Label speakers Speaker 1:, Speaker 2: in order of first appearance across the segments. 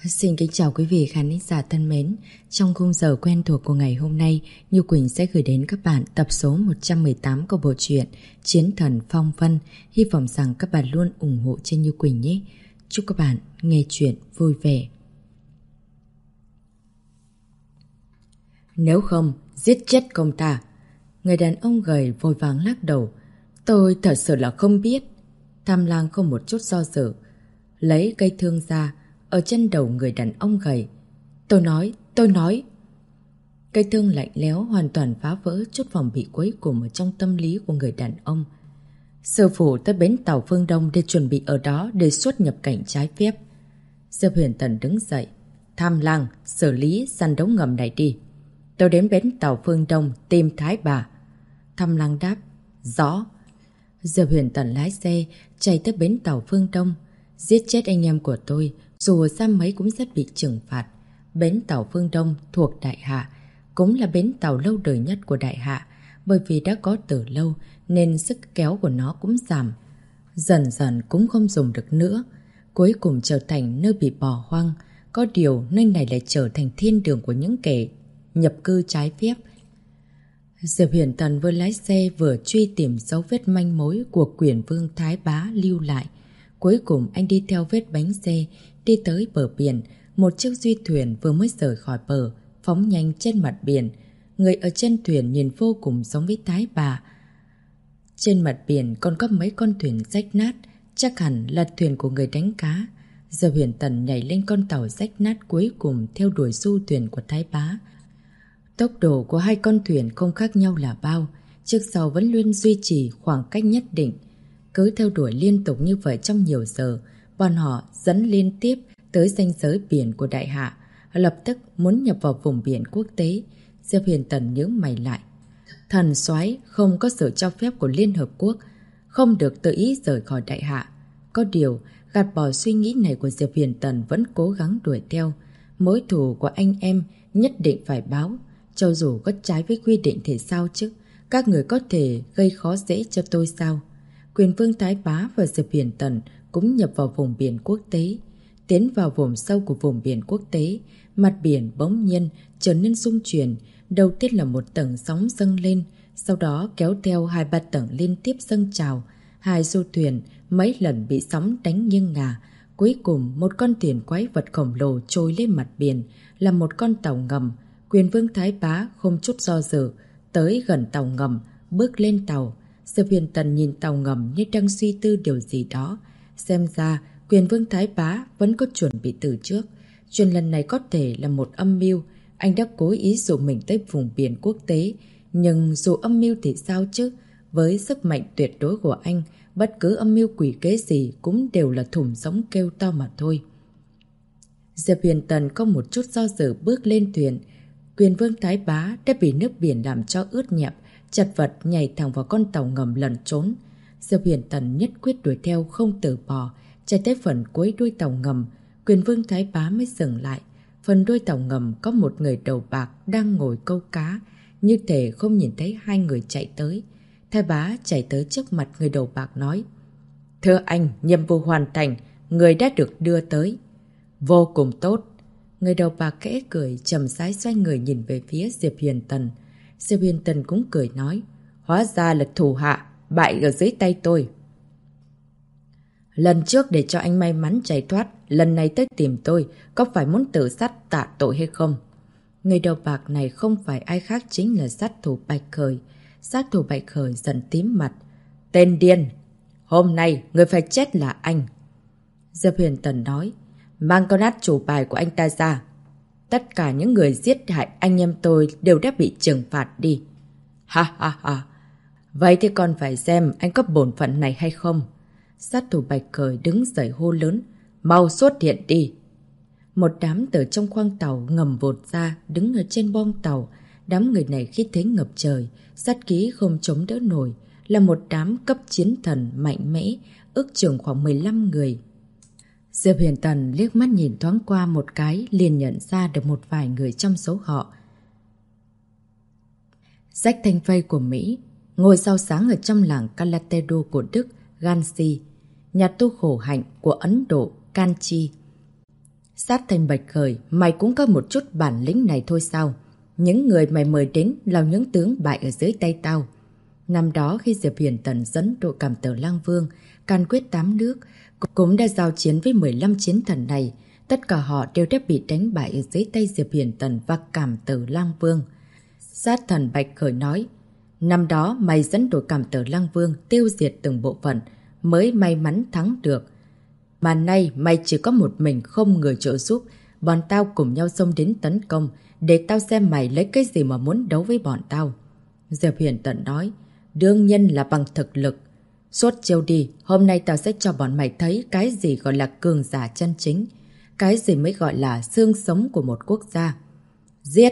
Speaker 1: Xin kính chào quý vị khán giả thân mến. Trong khung giờ quen thuộc của ngày hôm nay, Như Quỳnh sẽ gửi đến các bạn tập số 118 của bộ truyện Chiến Thần Phong Vân. Hy vọng rằng các bạn luôn ủng hộ cho Như Quỳnh nhé. Chúc các bạn nghe chuyện vui vẻ. Nếu không, giết chết công ta. Người đàn ông gầy vội vàng lắc đầu. Tôi thật sự là không biết. Tham Lang không một chút do dự, lấy cây thương ra ở chân đầu người đàn ông gầy. Tôi nói. Cây thương lạnh lẽo hoàn toàn phá vỡ chút phòng bị cuối cùng ở trong tâm lý của người đàn ông. Sư phụ tới bến tàu Phương Đông để chuẩn bị ở đó để xuất nhập cảnh trái phép. Diệp Huyền Tần đứng dậy. Tham Lang, xử lý săn đấu ngầm này đi. Tôi đến bến tàu Phương Đông tìm Thái Bà. Tham Lang đáp. Rõ. Diệp Huyền Tần lái xe chạy tới bến tàu Phương Đông. Giết chết anh em của tôi, dù ra mấy cũng rất bị trừng phạt. Bến tàu Phương Đông thuộc Đại Hạ, cũng là bến tàu lâu đời nhất của Đại Hạ. Bởi vì đã có từ lâu nên sức kéo của nó cũng giảm. Dần dần cũng không dùng được nữa. Cuối cùng trở thành nơi bị bỏ hoang. Có điều nơi này lại trở thành thiên đường của những kẻ nhập cư trái phép. Diệp Huyền Tần vừa lái xe vừa truy tìm dấu vết manh mối của Quyền Vương Thái Bá lưu lại. Cuối cùng anh đi theo vết bánh xe, đi tới bờ biển. Một chiếc duy thuyền vừa mới rời khỏi bờ, phóng nhanh trên mặt biển. Người ở trên thuyền nhìn vô cùng giống với Thái Bà. Trên mặt biển còn có mấy con thuyền rách nát, chắc hẳn là thuyền của người đánh cá. Diệp Huyền Tần nhảy lên con tàu rách nát cuối cùng theo đuổi du thuyền của Thái Bá. Tốc độ của hai con thuyền không khác nhau là bao, chiếc sau vẫn luôn duy trì khoảng cách nhất định. Cứ theo đuổi liên tục như vậy trong nhiều giờ, bọn họ dẫn liên tiếp tới ranh giới biển của Đại Hạ, lập tức muốn nhập vào vùng biển quốc tế. Diệp Huyền Tần nhớ mày lại. Thần soái không có sự cho phép của Liên Hợp Quốc, không được tự ý rời khỏi Đại Hạ. Có điều, gạt bỏ suy nghĩ này của Diệp Huyền Tần vẫn cố gắng đuổi theo. Mối thù của anh em nhất định phải báo. Cho dù có trái với quy định thì sao chứ? Các người có thể gây khó dễ cho tôi sao? Quyền Vương Thái Bá và Diệp Huyền Tần cũng nhập vào vùng biển quốc tế. Tiến vào vùng sâu của vùng biển quốc tế, mặt biển bỗng nhiên trở nên rung chuyển. Đầu tiên là một tầng sóng dâng lên, sau đó kéo theo 2-3 tầng liên tiếp dâng trào. Hai du thuyền mấy lần bị sóng đánh nghiêng ngả. Cuối cùng một con thuyền quái vật khổng lồ trôi lên mặt biển là một con tàu ngầm. Quyền Vương Thái Bá không chút do dự tới gần tàu ngầm, bước lên tàu. Diệp Huyền Tần nhìn tàu ngầm như đang suy tư điều gì đó. Xem ra Quyền Vương Thái Bá vẫn có chuẩn bị từ trước. Chuyện lần này có thể là một âm mưu. Anh đã cố ý dụ mình tới vùng biển quốc tế. Nhưng dù âm mưu thì sao chứ? Với sức mạnh tuyệt đối của anh, bất cứ âm mưu quỷ kế gì cũng đều là thủng giống kêu to mà thôi. Diệp Huyền Tần có một chút do dự bước lên thuyền. Quyền Vương Thái Bá đã bị nước biển làm cho ướt nhẹp, chật vật nhảy thẳng vào con tàu ngầm lẩn trốn. Diệp Huyền Tần nhất quyết đuổi theo không từ bỏ, chạy tới phần cuối đuôi tàu ngầm. Quyền Vương Thái Bá mới dừng lại. Phần đuôi tàu ngầm có một người đầu bạc đang ngồi câu cá, như thể không nhìn thấy hai người chạy tới. Thái Bá chạy tới trước mặt người đầu bạc nói: Thưa anh, nhiệm vụ hoàn thành, người đã được đưa tới. Vô cùng tốt. Người đầu bạc khẽ cười, chậm rãi xoay người nhìn về phía Diệp Huyền Tần. Diệp Huyền Tần cũng cười nói: Hóa ra là thủ hạ, bại ở dưới tay tôi. Lần trước để cho anh may mắn chạy thoát, lần này tới tìm tôi, có phải muốn tự sát tạ tội hay không? Người đầu bạc này không phải ai khác chính là sát thủ Bạch Khởi. Sát thủ Bạch Khởi giận tím mặt. Tên điên! Hôm nay người phải chết là anh. Diệp Huyền Tần nói: Mang con át chủ bài của anh ta ra. Tất cả những người giết hại anh em tôi đều đã bị trừng phạt đi. Ha ha ha. Vậy thì còn phải xem anh có bổn phận này hay không. Sát thủ Bạch Khởi đứng dậy hô lớn: Mau xuất hiện đi. Một đám từ trong khoang tàu ngầm vụt ra, đứng ở trên bong tàu. Đám người này khí thế ngập trời, sát khí không chống đỡ nổi, là một đám cấp chiến thần mạnh mẽ, ước chừng khoảng 15 người. Diệp Huyền Tần liếc mắt nhìn thoáng qua một cái, liền nhận ra được một vài người trong số họ. Jack Thanh Phây của Mỹ, ngôi sao sáng ở trong làng Calatedo của Đức, Gansi, nhà tu khổ hạnh của Ấn Độ, Kanchi, Sát Thanh Bạch Khởi, mày cũng có một chút bản lĩnh này thôi sao? Những người mày mời đến là những tướng bại ở dưới tay tao. Năm đó khi Diệp Huyền Tần dẫn đội Cảm Tử Lang Vương can quyết 8 nước, cũng đã giao chiến với 15 chiến thần này. Tất cả họ đều đã bị đánh bại ở dưới tay Diệp Huyền Tần và Cảm Tử Lang Vương. Sát Thần Bạch Khởi nói, năm đó mày dẫn đội Cảm Tử Lang Vương tiêu diệt từng bộ phận, mới may mắn thắng được. Mà nay mày chỉ có một mình không người trợ giúp, bọn tao cùng nhau xông đến tấn công, để tao xem mày lấy cái gì mà muốn đấu với bọn tao. Diệp Huyền Tần nói, đương nhiên là bằng thực lực. Suốt chiều đi, hôm nay tao sẽ cho bọn mày thấy cái gì gọi là cường giả chân chính, cái gì mới gọi là xương sống của một quốc gia. Giết!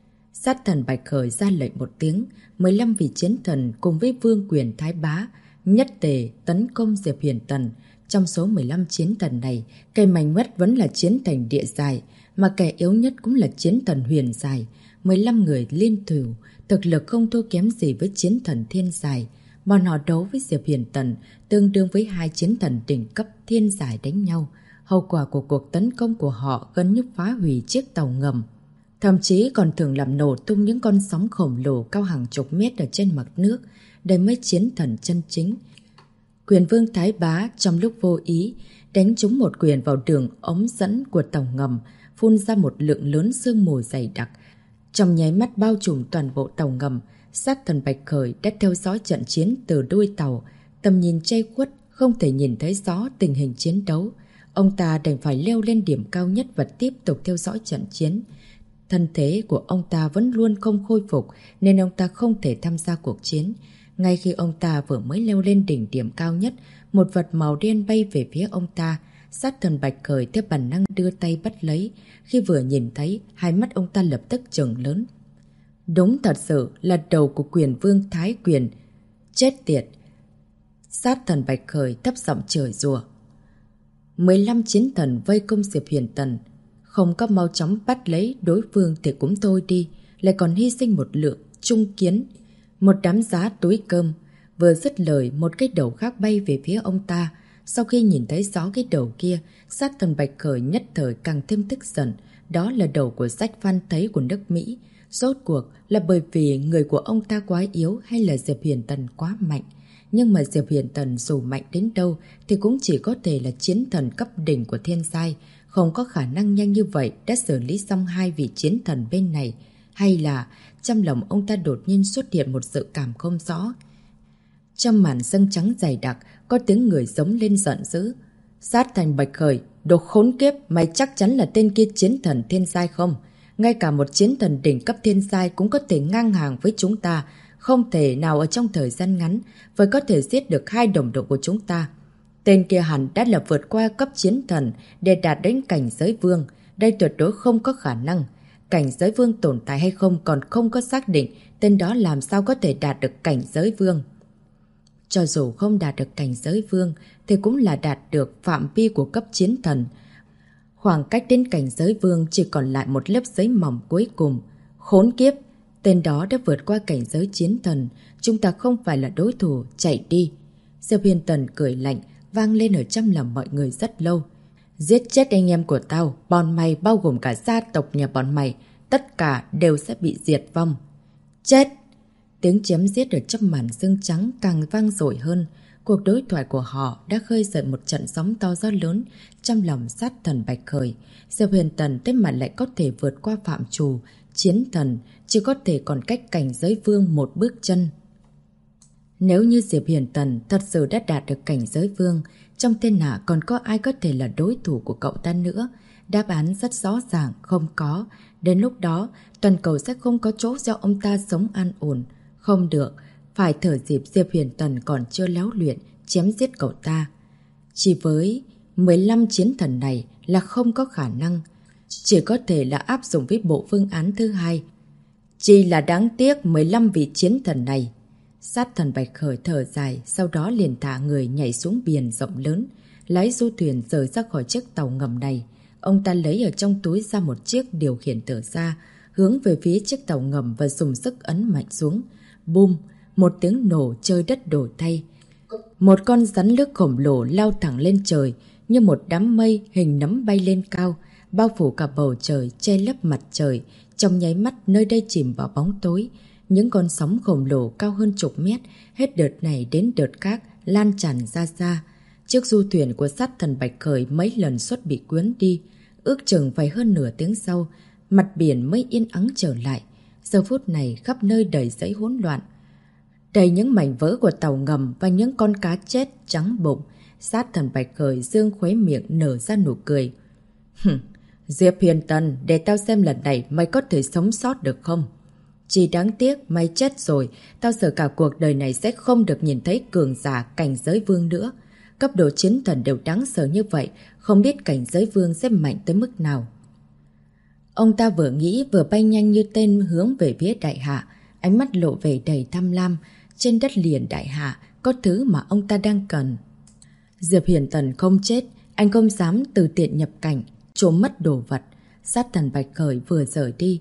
Speaker 1: Sát Thần Bạch Khởi ra lệnh một tiếng, 15 vị chiến thần cùng với Vương Quyền Thái Bá nhất tề tấn công Diệp Huyền Tần. Trong số 15 chiến thần này, kẻ mạnh nhất vẫn là chiến thần Địa Dài, mà kẻ yếu nhất cũng là chiến thần Huyền Dài. 15 người liên thủ, thực lực không thua kém gì với chiến thần Thiên Dài. Bọn họ đấu với Diệp Huyền Tần, tương đương với hai chiến thần đỉnh cấp Thiên Dài đánh nhau. Hậu quả của cuộc tấn công của họ gần như phá hủy chiếc tàu ngầm. Thậm chí còn thường làm nổ tung những con sóng khổng lồ cao hàng chục mét ở trên mặt nước. Đây mới chiến thần chân chính. Quyền Vương Thái Bá trong lúc vô ý đánh trúng một quyền vào đường ống dẫn của tàu ngầm, phun ra một lượng lớn sương mù dày đặc. Trong nháy mắt bao trùm toàn bộ tàu ngầm, Sát Thần Bạch Khởi đã theo dõi trận chiến từ đuôi tàu, tầm nhìn che khuất, không thể nhìn thấy rõ tình hình chiến đấu. Ông ta đành phải leo lên điểm cao nhất và tiếp tục theo dõi trận chiến. Thân thế của ông ta vẫn luôn không khôi phục nên ông ta không thể tham gia cuộc chiến. Ngay khi ông ta vừa mới leo lên đỉnh điểm cao nhất, một vật màu đen bay về phía ông ta. Sát Thần Bạch Khởi theo bản năng đưa tay bắt lấy. Khi vừa nhìn thấy, hai mắt ông ta lập tức trừng lớn. Đúng thật sự là đầu của Quyền Vương Thái Quyền. Chết tiệt! Sát Thần Bạch Khởi thấp giọng chửi rủa. 15 chiến thần vây công Diệp Huyền Tần. Không có mau chóng bắt lấy đối phương thì cũng thôi đi, lại còn hy sinh một lượng trung kiến, một đám giá túi cơm. Vừa dứt lời, một cái đầu khác bay về phía ông ta. Sau khi nhìn thấy rõ cái đầu kia, Sát Thần Bạch Khởi nhất thời càng thêm tức giận. Đó là đầu của Sách Văn Thấy của nước Mỹ. Rốt cuộc là bởi vì người của ông ta quá yếu hay là Diệp Huyền Tần quá mạnh. Nhưng mà Diệp Huyền Tần dù mạnh đến đâu thì cũng chỉ có thể là chiến thần cấp đỉnh của thiên giai, không có khả năng nhanh như vậy đã xử lý xong hai vị chiến thần bên này. Hay là trong lòng ông ta đột nhiên xuất hiện một sự cảm không rõ. Trong màn sương trắng dày đặc, có tiếng người giống lên giận dữ. Sát Thành Bạch Khởi, đồ khốn kiếp, mày chắc chắn là tên kia chiến thần thiên giai không? Ngay cả một chiến thần đỉnh cấp thiên giai cũng có thể ngang hàng với chúng ta, không thể nào ở trong thời gian ngắn vẫn có thể giết được hai đồng đội của chúng ta. Tên kia hẳn đã là vượt qua cấp chiến thần để đạt đến cảnh giới vương. Đây tuyệt đối không có khả năng. Cảnh giới vương tồn tại hay không còn không có xác định, tên đó làm sao có thể đạt được cảnh giới vương. Cho dù không đạt được cảnh giới vương thì cũng là đạt được phạm vi của cấp chiến thần. Khoảng cách đến cảnh giới vương chỉ còn lại một lớp giấy mỏng cuối cùng. Khốn kiếp! Tên đó đã vượt qua cảnh giới chiến thần. Chúng ta không phải là đối thủ, chạy đi. Diệp Huyền Tần cười lạnh, vang lên ở trong lòng mọi người rất lâu. Giết chết anh em của tao, bọn mày bao gồm cả gia tộc nhà bọn mày, tất cả đều sẽ bị diệt vong. Chết! Tiếng chém giết ở trong màn sương trắng càng vang dội hơn. Cuộc đối thoại của họ đã khơi dậy một trận sóng to gió lớn trong lòng Sát Thần Bạch Khởi. Diệp Huyền Tần thế mà lại có thể vượt qua phạm trù chiến thần, chỉ có thể còn cách cảnh giới vương một bước chân. Nếu như Diệp Huyền Tần thật sự đã đạt được cảnh giới vương, trong thiên hạ còn có ai có thể là đối thủ của cậu ta nữa? Đáp án rất rõ ràng, không có. Đến lúc đó, toàn cầu sẽ không có chỗ cho ông ta sống an ổn. Không được, phải thở dịp Diệp Huyền Tần còn chưa léo luyện, chém giết cậu ta. Chỉ với 15 chiến thần này là không có khả năng. Chỉ có thể là áp dụng với bộ phương án thứ hai. Chỉ là đáng tiếc 15 vị chiến thần này. Sát Thần Bạch Khởi thở dài, sau đó liền thả người nhảy xuống biển rộng lớn, lái du thuyền rời ra khỏi chiếc tàu ngầm này. Ông ta lấy ở trong túi ra một chiếc điều khiển từ xa, hướng về phía chiếc tàu ngầm và dùng sức ấn mạnh xuống. Bùm! Một tiếng nổ trời đất đổ thay. Một con rắn nước khổng lồ lao thẳng lên trời, như một đám mây hình nấm bay lên cao, bao phủ cả bầu trời, che lấp mặt trời. Trong nháy mắt nơi đây chìm vào bóng tối. Những con sóng khổng lồ cao hơn chục mét, hết đợt này đến đợt khác, lan tràn ra xa. Chiếc du thuyền của sát thần Bạch Khởi mấy lần suất bị cuốn đi. Ước chừng phải hơn nửa tiếng sau, mặt biển mới yên ắng trở lại. Giờ phút này khắp nơi đầy dẫy hỗn loạn. Đầy những mảnh vỡ của tàu ngầm và những con cá chết trắng bụng. Sát thần Bạch Khởi dương khuấy miệng nở ra nụ cười. Diệp Huyền Tần, để tao xem lần này mày có thể sống sót được không? Chỉ đáng tiếc mày chết rồi, tao sợ cả cuộc đời này sẽ không được nhìn thấy cường giả cảnh giới vương nữa. Cấp độ chiến thần đều đáng sợ như vậy, không biết cảnh giới vương sẽ mạnh tới mức nào. Ông ta vừa nghĩ vừa bay nhanh như tên hướng về phía đại hạ, ánh mắt lộ vẻ đầy tham lam. Trên đất liền đại hạ có thứ mà ông ta đang cần. Diệp Huyền Tần không chết, anh không dám từ tiện nhập cảnh, trộm mất đồ vật. Sát thần Bạch Khởi vừa rời đi.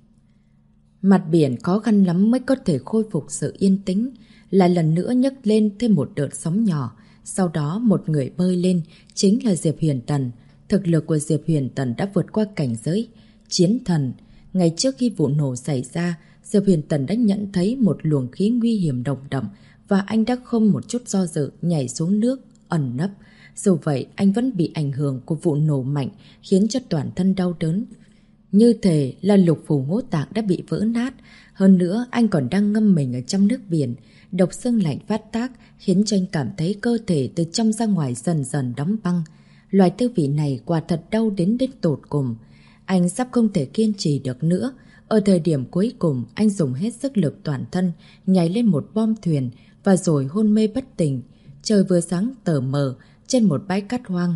Speaker 1: Mặt biển khó khăn lắm mới có thể khôi phục sự yên tĩnh, lại lần nữa nhấc lên thêm một đợt sóng nhỏ. Sau đó một người bơi lên, chính là Diệp Huyền Tần. Thực lực của Diệp Huyền Tần đã vượt qua cảnh giới chiến thần. Ngày trước khi vụ nổ xảy ra, Diệp Huyền Tần đã nhận thấy một luồng khí nguy hiểm nồng đậm và anh đã không một chút do dự nhảy xuống nước, ẩn nấp. Dù vậy, anh vẫn bị ảnh hưởng của vụ nổ mạnh khiến cho toàn thân đau đớn. Như thể là lục phủ ngũ tạng đã bị vỡ nát. Hơn nữa, anh còn đang ngâm mình ở trong nước biển. Độc xương lạnh phát tác khiến cho anh cảm thấy cơ thể từ trong ra ngoài dần dần đóng băng. Loại tư vị này quả thật đau đến tột cùng. Anh sắp không thể kiên trì được nữa. Ở thời điểm cuối cùng, anh dùng hết sức lực toàn thân, nhảy lên một bom thuyền và rồi hôn mê bất tỉnh. Trời vừa sáng tờ mờ, trên một bãi cát hoang.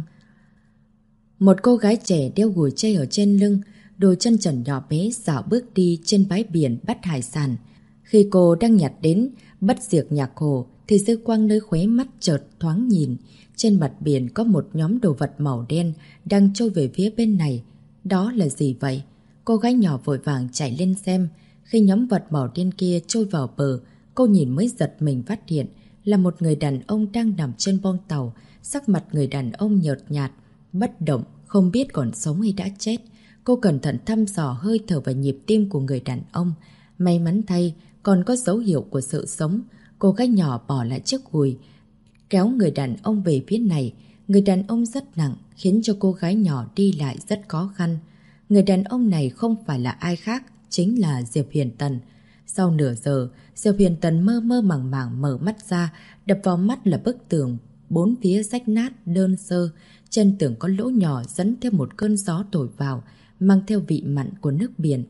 Speaker 1: Một cô gái trẻ đeo gùi chây ở trên lưng, đôi chân trần nhỏ bé dạo bước đi trên bãi biển bắt hải sản. Khi cô đang nhặt đến Bất Diệt Nhạc Hồ thì dư quang nơi khóe mắt chợt thoáng nhìn. Trên mặt biển có một nhóm đồ vật màu đen đang trôi về phía bên này. Đó là gì vậy? Cô gái nhỏ vội vàng chạy lên xem. Khi nhóm vật màu đen kia trôi vào bờ, cô nhìn mới giật mình phát hiện là một người đàn ông đang nằm trên bong tàu. Sắc mặt người đàn ông nhợt nhạt, bất động, không biết còn sống hay đã chết. Cô cẩn thận thăm dò hơi thở và nhịp tim của người đàn ông. May mắn thay, còn có dấu hiệu của sự sống. Cô gái nhỏ bỏ lại chiếc gùi, kéo người đàn ông về phía này. Người đàn ông rất nặng, khiến cho cô gái nhỏ đi lại rất khó khăn. Người đàn ông này không phải là ai khác, chính là Diệp Huyền Tần. Sau nửa giờ, Diệp Huyền Tần mơ mơ màng màng mở mắt ra, đập vào mắt là bức tường. Bốn phía rách nát, đơn sơ. Trên tường có lỗ nhỏ dẫn theo một cơn gió thổi vào, mang theo vị mặn của nước biển.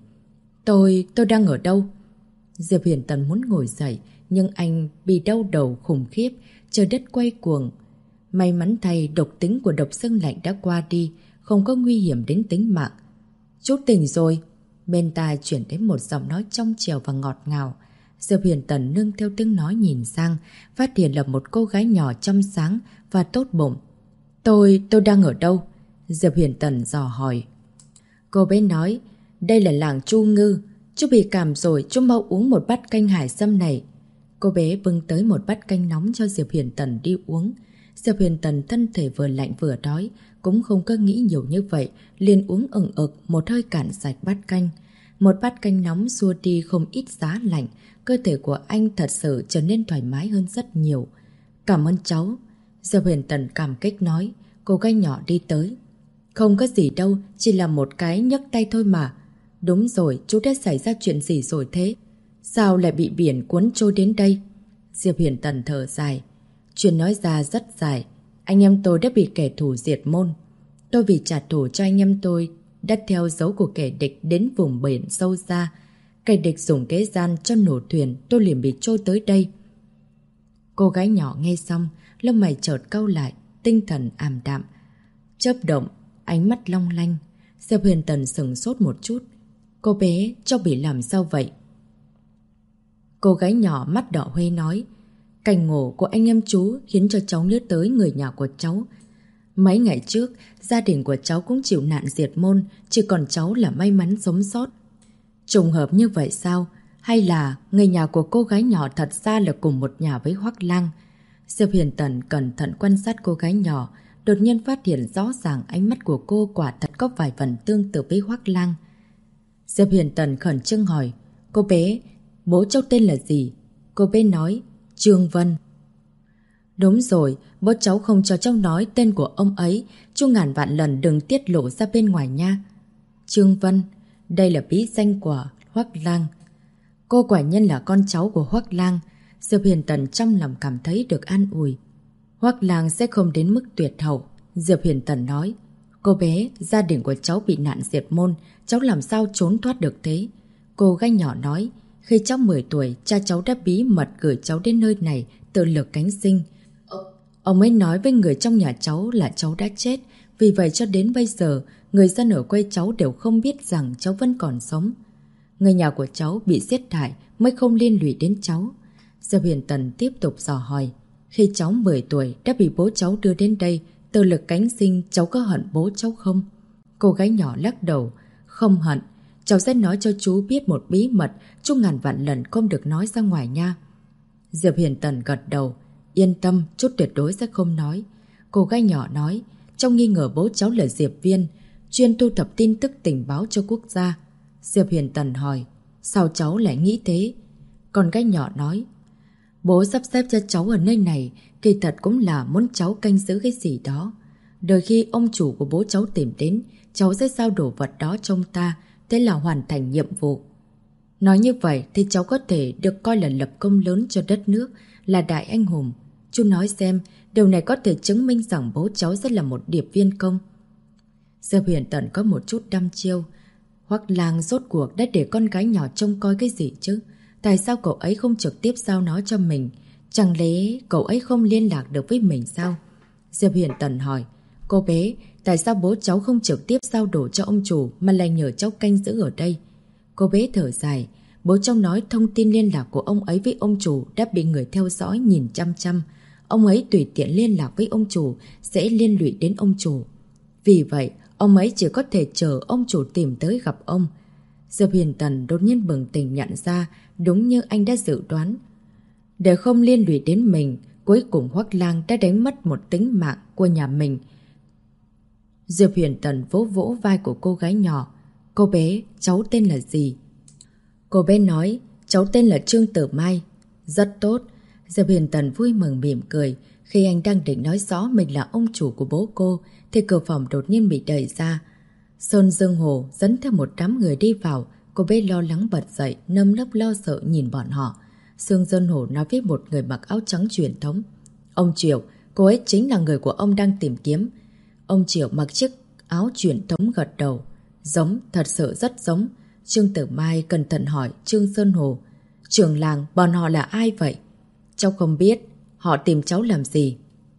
Speaker 1: Tôi đang ở đâu? Diệp Huyền Tần muốn ngồi dậy, nhưng anh bị đau đầu khủng khiếp, trời đất quay cuồng. May mắn thay độc tính của độc xương lạnh đã qua đi, không có nguy hiểm đến tính mạng. Chút tỉnh rồi. Bên tai chuyển đến một giọng nói trong trẻo và ngọt ngào. Diệp Huyền Tần nương theo tiếng nói nhìn sang, phát hiện là một cô gái nhỏ trong sáng và tốt bụng. Tôi đang ở đâu? Diệp Huyền Tần dò hỏi. Cô bé nói, đây là làng Chu Ngư. Chú bị cảm rồi, chú mau uống một bát canh hải sâm này. Cô bé bưng tới một bát canh nóng cho Diệp Huyền Tần đi uống. Diệp Huyền Tần thân thể vừa lạnh vừa đói, cũng không có nghĩ nhiều như vậy, liền uống ửng ực một hơi cạn sạch bát canh. Một bát canh nóng xua đi không ít giá lạnh, cơ thể của anh thật sự trở nên thoải mái hơn rất nhiều. Cảm ơn cháu. Diệp Huyền Tần cảm kích nói. Cô gái nhỏ đi tới. Không có gì đâu, chỉ là một cái nhấc tay thôi mà. Đúng rồi, chú đã xảy ra chuyện gì rồi thế? Sao lại bị biển cuốn trôi đến đây? Diệp Huyền Tần thở dài. Chuyện nói ra rất dài. Anh em tôi đã bị kẻ thù diệt môn. Tôi vì trả thù cho anh em tôi đã theo dấu của kẻ địch đến vùng biển sâu xa. Kẻ địch dùng kế gian cho nổ thuyền, tôi liền bị trôi tới đây. Cô gái nhỏ nghe xong, lông mày chợt cau lại, tinh thần ảm đạm, chớp động, ánh mắt long lanh. Diệp Huyền Tần sửng sốt một chút. Cô bé, cháu bị làm sao vậy? Cô gái nhỏ mắt đỏ hoe nói. Cảnh ngộ của anh em chú khiến cho cháu nhớ tới người nhà của cháu. Mấy ngày trước, gia đình của cháu cũng chịu nạn diệt môn, chỉ còn cháu là may mắn sống sót. Trùng hợp như vậy sao? Hay là người nhà của cô gái nhỏ thật ra là cùng một nhà với Hoắc Lang? Diệp Huyền Tần cẩn thận quan sát cô gái nhỏ, đột nhiên phát hiện rõ ràng ánh mắt của cô quả thật có vài phần tương tự với Hoắc Lang. Diệp Huyền Tần khẩn trương hỏi, cô bé, bố cháu tên là gì? Cô bé nói, Trương Vân. Đúng rồi, bố cháu không cho cháu nói tên của ông ấy, chú ngàn vạn lần đừng tiết lộ ra bên ngoài nha. Trương Vân, đây là bí danh của Hoắc Lang. Cô quả nhiên là con cháu của Hoắc Lang. Diệp Huyền Tần trong lòng cảm thấy được an ủi. Hoắc Lang sẽ không đến mức tuyệt hậu. Diệp Huyền Tần nói, cô bé, gia đình của cháu bị nạn diệt môn, cháu làm sao trốn thoát được thế? Cô gái nhỏ nói, khi cháu 10 tuổi, cha cháu đã bí mật gửi cháu đến nơi này, tự lực cánh sinh. Ông ấy nói với người trong nhà cháu là cháu đã chết, vì vậy cho đến bây giờ, người dân ở quê cháu đều không biết rằng cháu vẫn còn sống. Người nhà của cháu bị giết hại mới không liên lụy đến cháu. Diệp Huyền Tần tiếp tục dò hỏi, khi cháu 10 tuổi đã bị bố cháu đưa đến đây, tự lực cánh sinh, cháu có hận bố cháu không? Cô gái nhỏ lắc đầu, không hận, cháu sẽ nói cho chú biết một bí mật, chú ngàn vạn lần không được nói ra ngoài nha. Diệp Huyền Tần gật đầu, yên tâm, chú tuyệt đối sẽ không nói. Cô gái nhỏ nói, trong nghi ngờ bố cháu là Diệp Viên, chuyên thu thập tin tức tình báo cho quốc gia. Diệp Huyền Tần hỏi, sao cháu lại nghĩ thế? Con gái nhỏ nói, bố sắp xếp cho cháu ở nơi này, kỳ thật cũng là muốn cháu canh giữ cái gì đó. Đợi khi ông chủ của bố cháu tìm đến, cháu sẽ giao đồ vật đó cho ông ta, thế là hoàn thành nhiệm vụ. Nói như vậy thì cháu có thể được coi là lập công lớn cho đất nước, là đại anh hùng. Chú nói xem, điều này có thể chứng minh rằng bố cháu sẽ là một điệp viên công. Diệp Huyền Tần có một chút đăm chiêu. Hoắc Lang rốt cuộc đã để con gái nhỏ trông coi cái gì chứ? Tại sao cậu ấy không trực tiếp giao nó cho mình? Chẳng lẽ cậu ấy không liên lạc được với mình sao? Diệp Huyền Tần hỏi, cô bé, tại sao bố cháu không trực tiếp giao đồ cho ông chủ mà lại nhờ cháu canh giữ ở đây? Cô bé thở dài, bố cháu nói thông tin liên lạc của ông ấy với ông chủ đã bị người theo dõi nhìn chăm chăm. Ông ấy tùy tiện liên lạc với ông chủ sẽ liên lụy đến ông chủ. Vì vậy, ông ấy chỉ có thể chờ ông chủ tìm tới gặp ông. Diệp Huyền Tần đột nhiên bừng tỉnh nhận ra đúng như anh đã dự đoán. Để không liên lụy đến mình, cuối cùng Hoắc Lang đã đánh mất một tính mạng của nhà mình. Diệp Huyền Tần vỗ vỗ vai của cô gái nhỏ. Cô bé, cháu tên là gì? Cô bé nói, cháu tên là Trương Tử Mai. Rất tốt. Diệp Huyền Tần vui mừng mỉm cười. Khi anh đang định nói rõ mình là ông chủ của bố cô, thì cửa phòng đột nhiên bị đẩy ra. Sơn Dương Hồ dẫn theo một đám người đi vào. Cô bé lo lắng bật dậy, nơm nớp lo sợ nhìn bọn họ. Sơn Dương Hồ nói với một người mặc áo trắng truyền thống. Ông Triệu, cô ấy chính là người của ông đang tìm kiếm. Ông Triệu mặc chiếc áo truyền thống gật đầu. Giống, thật sự rất giống. Trương Tử Mai cẩn thận hỏi Trương Sơn Hồ. Trưởng làng, bọn họ là ai vậy? Cháu không biết. Họ tìm cháu làm gì?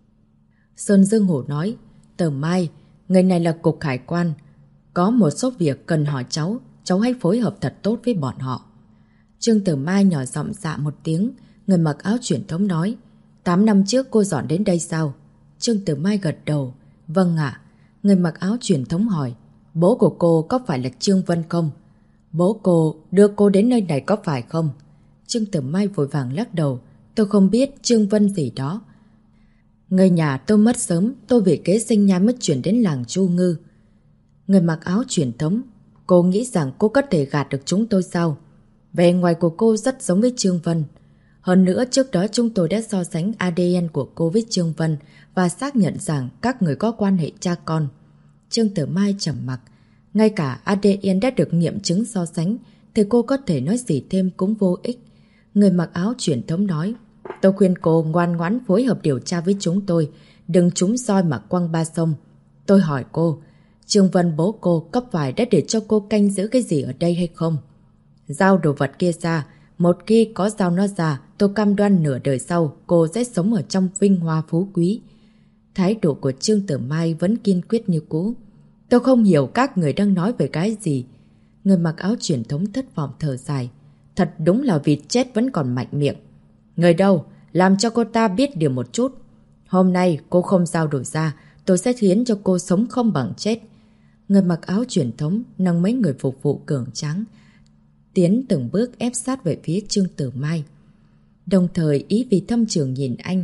Speaker 1: Sơn Dương Hồ nói, Tử Mai, người này là cục hải quan. Có một số việc cần hỏi cháu hãy phối hợp thật tốt với bọn họ. Trương Tử Mai nhỏ giọng dạ một tiếng, người mặc áo truyền thống nói, 8 năm trước cô dọn đến đây sao? Trương Tử Mai gật đầu, vâng ạ. Người mặc áo truyền thống hỏi, bố của cô có phải là Trương Vân không? Bố cô đưa cô đến nơi này có phải không? Trương Tử Mai vội vàng lắc đầu, tôi không biết Trương Vân gì đó. Người nhà tôi mất sớm, tôi vì kế sinh nhai mới chuyển đến làng Chu Ngư. Người mặc áo truyền thống, cô nghĩ rằng cô có thể gạt được chúng tôi sao? Vẻ ngoài của cô rất giống với Trương Vân. Hơn nữa trước đó chúng tôi đã so sánh ADN của cô với Trương Vân và xác nhận rằng các người có quan hệ cha con. Trương Tử Mai trầm mặc. Ngay cả ADN đã được nghiệm chứng so sánh thì cô có thể nói gì thêm cũng vô ích. Người mặc áo truyền thống nói, tôi khuyên cô ngoan ngoãn phối hợp điều tra với chúng tôi, đừng trúng roi mà quăng ba sông. Tôi hỏi cô, Trương Vân bố cô có phải đã để cho cô canh giữ cái gì ở đây hay không? Giao đồ vật kia ra, một khi có giao nó ra, tôi cam đoan nửa đời sau cô sẽ sống ở trong vinh hoa phú quý. Thái độ của Trương Tử Mai vẫn kiên quyết như cũ. Tôi không hiểu các người đang nói về cái gì. Người mặc áo truyền thống thất vọng thở dài. Thật đúng là vịt chết vẫn còn mạnh miệng. Người đâu? Làm cho cô ta biết điều một chút. Hôm nay cô không giao đổi ra, tôi sẽ khiến cho cô sống không bằng chết. Người mặc áo truyền thống nâng mấy người phục vụ cường tráng, tiến từng bước ép sát về phía Trương Tử Mai. Đồng thời ý vì thâm trường nhìn anh,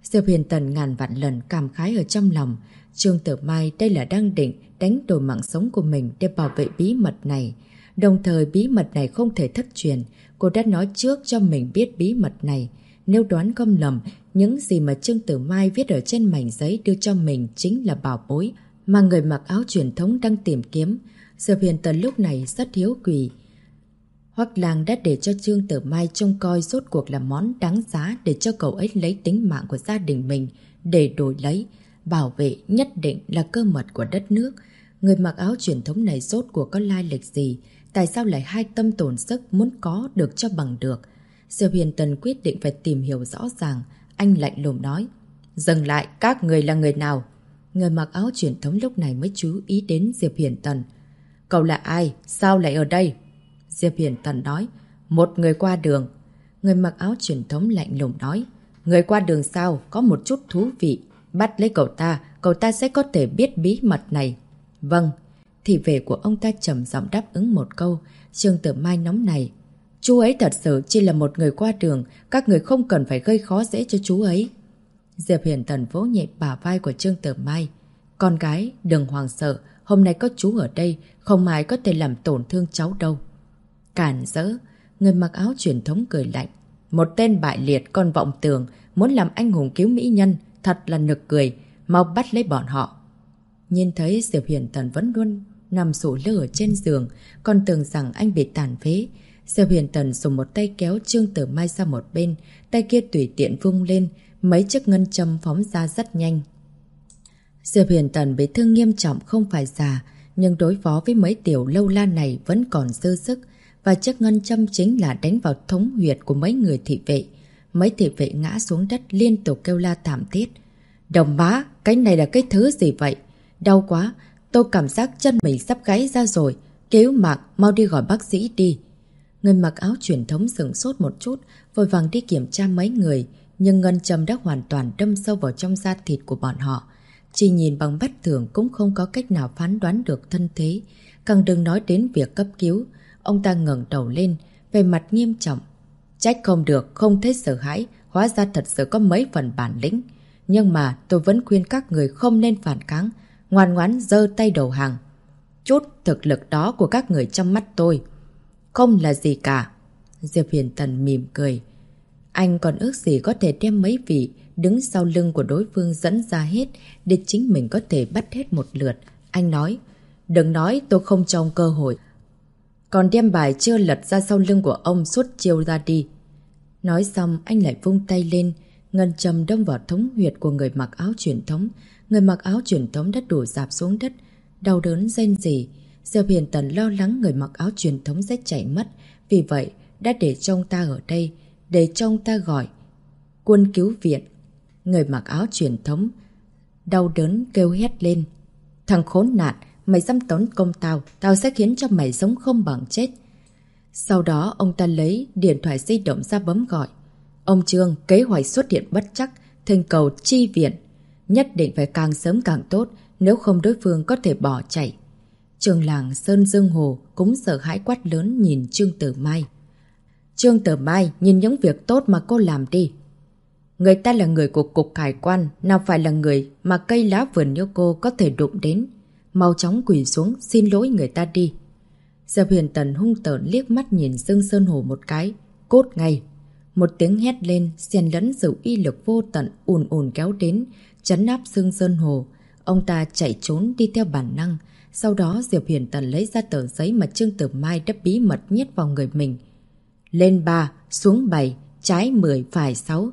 Speaker 1: Diệp Huyền Tần ngàn vạn lần cảm khái ở trong lòng. Trương Tử Mai đây là đang định đánh đổi mạng sống của mình để bảo vệ bí mật này. Đồng thời bí mật này không thể thất truyền. Cô đã nói trước cho mình biết bí mật này. Nếu đoán không lầm, những gì mà Trương Tử Mai viết ở trên mảnh giấy đưa cho mình chính là bảo bối mà người mặc áo truyền thống đang tìm kiếm. Diệp Huyền Tần lúc này rất hiếu kỳ. Hoắc Lang đã để cho Trương Tử Mai trông coi rốt cuộc là món đáng giá để cho cậu ấy lấy tính mạng của gia đình mình để đổi lấy. Bảo vệ nhất định là cơ mật của đất nước. Người mặc áo truyền thống này rốt cuộc có lai lịch gì? Tại sao lại hai tâm tổn sức muốn có được cho bằng được? Diệp Huyền Tần quyết định phải tìm hiểu rõ ràng. Anh lạnh lùng nói. Dừng lại, các người là người nào? Người mặc áo truyền thống lúc này mới chú ý đến Diệp Huyền Tần. Cậu là ai? Sao lại ở đây? Diệp Huyền Tần nói. Một người qua đường. Người mặc áo truyền thống lạnh lùng nói. Người qua đường sao? Có một chút thú vị. Bắt lấy cậu ta sẽ có thể biết bí mật này. Vâng. Thị vệ của ông ta trầm giọng đáp ứng một câu. Trương Tử Mai nóng này. Chú ấy thật sự chỉ là một người qua đường. Các người không cần phải gây khó dễ cho chú ấy. Diệp Huyền Tần vỗ nhẹ bả vai của Trương Tử Mai. Con gái, đừng hoàng sợ. Hôm nay có chú ở đây. Không ai có thể làm tổn thương cháu đâu. Cản rỡ. Người mặc áo truyền thống cười lạnh. Một tên bại liệt con vọng tưởng muốn làm anh hùng cứu mỹ nhân. Thật là nực cười. Mau bắt lấy bọn họ. Nhìn thấy Diệp Huyền Tần vẫn luôn nằm sụ lơ ở trên giường. Còn tưởng rằng anh bị tàn phế. Diệp Huyền Tần dùng một tay kéo Trương Tử Mai ra một bên. Tay kia tùy tiện vung lên. Mấy chiếc ngân châm phóng ra rất nhanh. Diệp Huyền Tần bị thương nghiêm trọng không phải già. Nhưng đối phó với mấy tiểu lâu la này vẫn còn dư sức. Và chiếc ngân châm chính là đánh vào thống huyệt của mấy người thị vệ. Mấy thị vệ ngã xuống đất liên tục kêu la thảm thiết. Đồng bá, cái này là cái thứ gì vậy? Đau quá, tôi cảm giác chân mình sắp gáy ra rồi. Cứu mạng, mau đi gọi bác sĩ đi. Người mặc áo truyền thống sửng sốt một chút, vội vàng đi kiểm tra mấy người. Nhưng ngân châm đã hoàn toàn đâm sâu vào trong da thịt của bọn họ. Chỉ nhìn bằng mắt thường cũng không có cách nào phán đoán được thân thế. Càng đừng nói đến việc cấp cứu. Ông ta ngẩng đầu lên, về mặt nghiêm trọng. Trách không được, không thấy sợ hãi, hóa ra thật sự có mấy phần bản lĩnh. Nhưng mà tôi vẫn khuyên các người không nên phản kháng, ngoan ngoãn giơ tay đầu hàng. Chút thực lực đó của các người trong mắt tôi không là gì cả. Diệp Huyền Tần mỉm cười. Anh còn ước gì có thể đem mấy vị đứng sau lưng của đối phương dẫn ra hết để chính mình có thể bắt hết một lượt. Anh nói, đừng nói tôi không cho ông cơ hội. Còn đem bài chưa lật ra sau lưng của ông suốt chiêu ra đi. Nói xong anh lại vung tay lên. Ngân châm đâm vào thống huyệt của người mặc áo truyền thống. Người mặc áo truyền thống đã đổ rạp xuống đất. Đau đớn rên rỉ. Diệp Huyền Tần lo lắng người mặc áo truyền thống sẽ chạy mất. Vì vậy đã để cho ông ta ở đây. Để cho ông ta gọi quân cứu viện. Người mặc áo truyền thống đau đớn kêu hét lên. Thằng khốn nạn, mày dám tấn công tao, tao sẽ khiến cho mày sống không bằng chết. Sau đó ông ta lấy điện thoại di động ra bấm gọi. Ông Trương, kế hoạch xuất hiện bất trắc, thỉnh cầu chi viện. Nhất định phải càng sớm càng tốt, nếu không đối phương có thể bỏ chạy. Trường làng Sơn Dương Hồ cũng sợ hãi quát lớn nhìn Trương Tử Mai. Trương Tử Mai, nhìn những việc tốt mà cô làm đi. Người ta là người của cục hải quan, nào phải là người mà cây lá vườn như cô có thể đụng đến. Mau chóng quỳ xuống, xin lỗi người ta đi. Diệp Huyền Tần hung tợn liếc mắt nhìn Dương Sơn Hồ một cái. Cốt ngay. Một tiếng hét lên, xen lẫn sự uy lực vô tận ùn ùn kéo đến, trấn áp Dương Sơn Hồ. Ông ta chạy trốn đi theo bản năng. Sau đó Diệp Huyền Tần lấy ra tờ giấy mà Trương Tử Mai đã bí mật nhét vào người mình. Lên 3, xuống 7, trái 10, phải 6.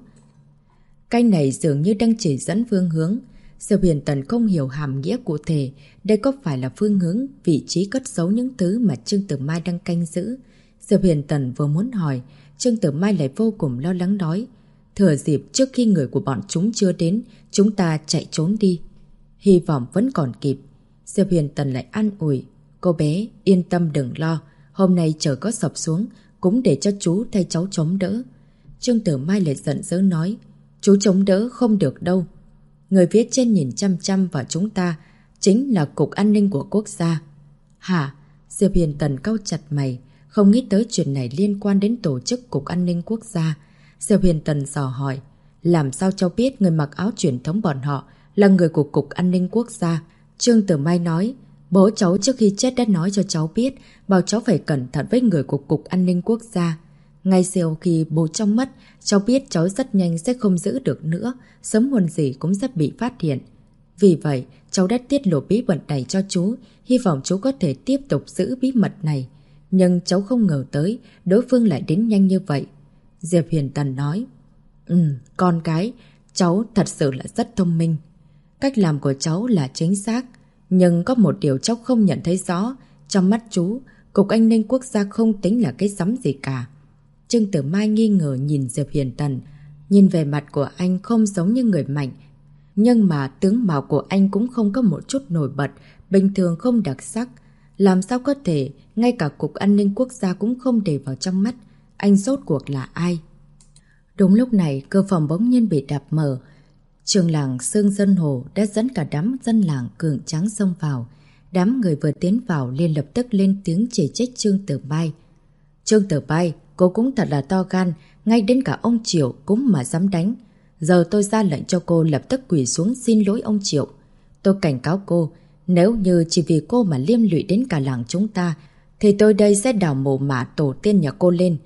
Speaker 1: Cái này dường như đang chỉ dẫn phương hướng. Diệp Huyền Tần không hiểu hàm nghĩa cụ thể. Đây có phải là phương hướng, vị trí cất giấu những thứ mà Trương Tử Mai đang canh giữ? Diệp Huyền Tần vừa muốn hỏi, Trương Tử Mai lại vô cùng lo lắng nói. Thừa dịp trước khi người của bọn chúng chưa đến, chúng ta chạy trốn đi. Hy vọng vẫn còn kịp. Diệp Huyền Tần lại an ủi. Cô bé, yên tâm đừng lo. Hôm nay trời có sập xuống, cũng để cho chú thay cháu chống đỡ. Trương Tử Mai lại giận dữ nói. Chú chống đỡ không được đâu. Người phía trên nhìn chăm chăm vào chúng ta chính là Cục An ninh của quốc gia. Hả? Diệp Huyền Tần cau chặt mày, không nghĩ tới chuyện này liên quan đến tổ chức Cục An ninh quốc gia. Diệp Huyền Tần dò hỏi. Làm sao cháu biết người mặc áo truyền thống bọn họ là người của Cục An ninh Quốc gia? Trương Tử Mai nói, bố cháu trước khi chết đã nói cho cháu biết, bảo cháu phải cẩn thận với người của Cục An ninh Quốc gia. Ngay sau khi bố cháu mất, cháu biết cháu rất nhanh sẽ không giữ được nữa, sớm muộn gì cũng sẽ bị phát hiện. Vì vậy, cháu đã tiết lộ bí mật này cho chú, hy vọng chú có thể tiếp tục giữ bí mật này. Nhưng cháu không ngờ tới, đối phương lại đến nhanh như vậy. Diệp Hiền Tần nói, con gái, cháu thật sự là rất thông minh. Cách làm của cháu là chính xác, nhưng có một điều cháu không nhận thấy rõ. Trong mắt chú, Cục An ninh Quốc gia không tính là cái rắm gì cả. Trương Tử Mai nghi ngờ nhìn Diệp Hiền Tần. Nhìn về mặt của anh không giống như người mạnh, nhưng mà tướng mạo của anh cũng không có một chút nổi bật, bình thường không đặc sắc. Làm sao có thể, ngay cả Cục An ninh Quốc gia cũng không để vào trong mắt. Anh rốt cuộc là ai? Đúng lúc này, cửa phòng bỗng nhiên bị đạp mở. Trường làng Sương Dân Hồ đã dẫn cả đám dân làng cường tráng xông vào. Đám người vừa tiến vào liền lập tức lên tiếng chỉ trích Trương Tử Mai. Trương Tử Mai, cô cũng thật là to gan, ngay đến cả ông Triệu cũng mà dám đánh. Giờ tôi ra lệnh cho cô lập tức quỳ xuống xin lỗi ông Triệu. Tôi cảnh cáo cô, nếu như chỉ vì cô mà liêm lụy đến cả làng chúng ta, thì tôi đây sẽ đào mồ mả tổ tiên nhà cô lên.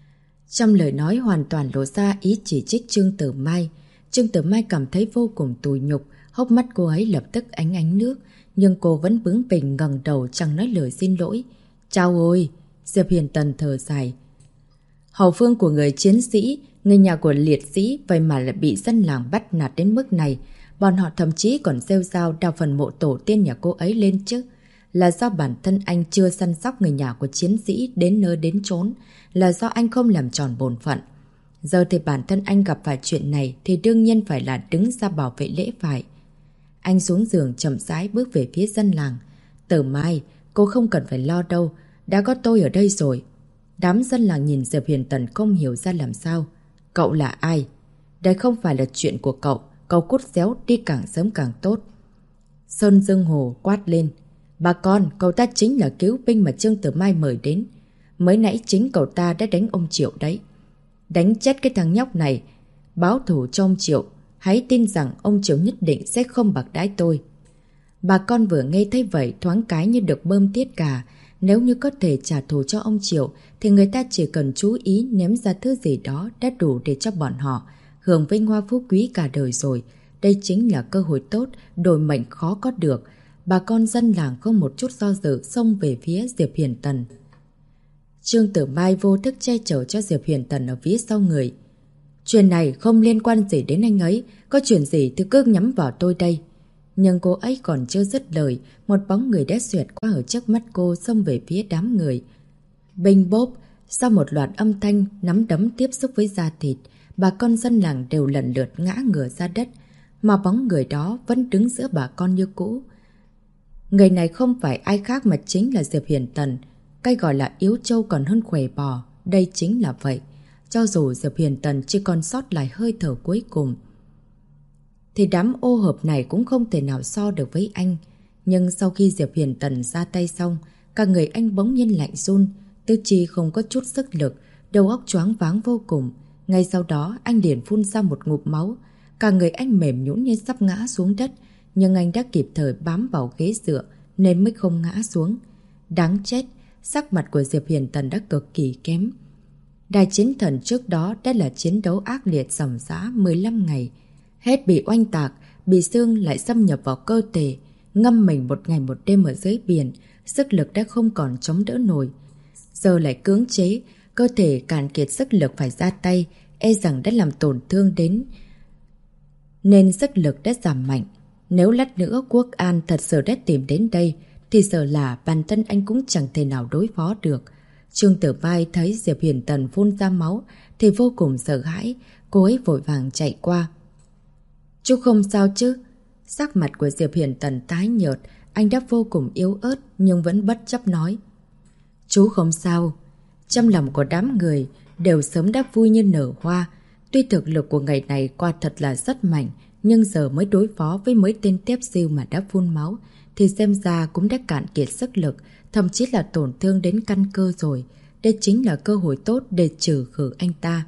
Speaker 1: Trong lời nói hoàn toàn lộ ra ý chỉ trích Trương Tử Mai. Trương Tử Mai cảm thấy vô cùng tủi nhục, hốc mắt cô ấy lập tức ánh ánh nước, nhưng cô vẫn bướng bỉnh ngẩng đầu chẳng nói lời xin lỗi. Chao ôi! Diệp Hiền Tần thở dài. Hậu phương của người chiến sĩ, người nhà của liệt sĩ, vậy mà lại bị dân làng bắt nạt đến mức này. Bọn họ thậm chí còn rêu rao đào phần mộ tổ tiên nhà cô ấy lên chứ. Là do bản thân anh chưa săn sóc người nhà của chiến sĩ đến nơi đến chốn, là do anh không làm tròn bổn phận. Giờ thì bản thân anh gặp phải chuyện này thì đương nhiên phải là đứng ra bảo vệ lễ phải. Anh xuống giường chậm rãi bước về phía dân làng. Tử Mai, cô không cần phải lo đâu, đã có tôi ở đây rồi. Đám dân làng nhìn Diệp Hiền Tần không hiểu ra làm sao. Cậu là ai? Đây không phải là chuyện của cậu, cậu cút xéo đi càng sớm càng tốt. Sơn Dương Hồ quát lên. Bà con, cậu ta chính là cứu binh mà Trương Tử Mai mời đến. Mới nãy chính cậu ta đã đánh ông Triệu đấy. Đánh chết cái thằng nhóc này, báo thù cho ông Triệu. Hãy tin rằng ông Triệu nhất định sẽ không bạc đãi tôi. Bà con vừa nghe thấy vậy thoáng cái như được bơm tiết cả. Nếu như có thể trả thù cho ông Triệu thì người ta chỉ cần chú ý ném ra thứ gì đó đã đủ để cho bọn họ hưởng vinh hoa phú quý cả đời rồi. Đây chính là cơ hội tốt, đổi mệnh khó có được. Bà con dân làng không một chút do dự xông về phía Diệp Hiền Tần. Trương Tử Mai vô thức che chở cho Diệp Hiền Tần ở phía sau người. Chuyện này không liên quan gì đến anh ấy, có chuyện gì thì cứ nhắm vào tôi đây. Nhưng cô ấy còn chưa dứt lời, một bóng người đã xuyệt qua ở trước mắt cô xông về phía đám người. Binh bốp, sau một loạt âm thanh nắm đấm tiếp xúc với da thịt, bà con dân làng đều lần lượt ngã ngửa ra đất, mà bóng người đó vẫn đứng giữa bà con như cũ. Người này không phải ai khác mà chính là Diệp Hiền Tần. Cái gọi là yếu trâu còn hơn khỏe bò, đây chính là vậy. Cho dù Diệp Hiền Tần chỉ còn sót lại hơi thở cuối cùng, thì đám ô hợp này cũng không thể nào so được với anh. Nhưng sau khi Diệp Hiền Tần ra tay xong, cả người anh bỗng nhiên lạnh run, tứ chi không có chút sức lực, đầu óc choáng váng vô cùng. Ngay sau đó anh liền phun ra một ngụm máu, cả người anh mềm nhũn như sắp ngã xuống đất, nhưng anh đã kịp thời bám vào ghế dựa nên mới không ngã xuống. Đáng chết, sắc mặt của Diệp Hiền Tần đã cực kỳ kém. Đài chiến thần trước đó đã là chiến đấu ác liệt ròng rã 15 ngày. Hết bị oanh tạc, bị xương lại xâm nhập vào cơ thể, ngâm mình một ngày một đêm ở dưới biển, sức lực đã không còn chống đỡ nổi. Giờ lại cưỡng chế, cơ thể cạn kiệt sức lực phải ra tay, e rằng đã làm tổn thương đến, nên sức lực đã giảm mạnh. Nếu lát nữa Quốc An thật sự đã tìm đến đây, thì sợ là bản thân anh cũng chẳng thể nào đối phó được. Trương Tử Mai thấy Diệp Hiền Tần phun ra máu thì vô cùng sợ hãi, cô ấy vội vàng chạy qua. Chú không sao chứ? Sắc mặt của Diệp Hiền Tần tái nhợt, anh đã vô cùng yếu ớt nhưng vẫn bất chấp nói. Chú không sao. Trong lòng của đám người đều sớm đã vui như nở hoa. Tuy thực lực của người này qua thật là rất mạnh, nhưng giờ mới đối phó với mấy tên tép siêu mà đã phun máu thì xem ra cũng đã cạn kiệt sức lực, thậm chí là tổn thương đến căn cơ rồi. Đây chính là cơ hội tốt để trừ khử anh ta.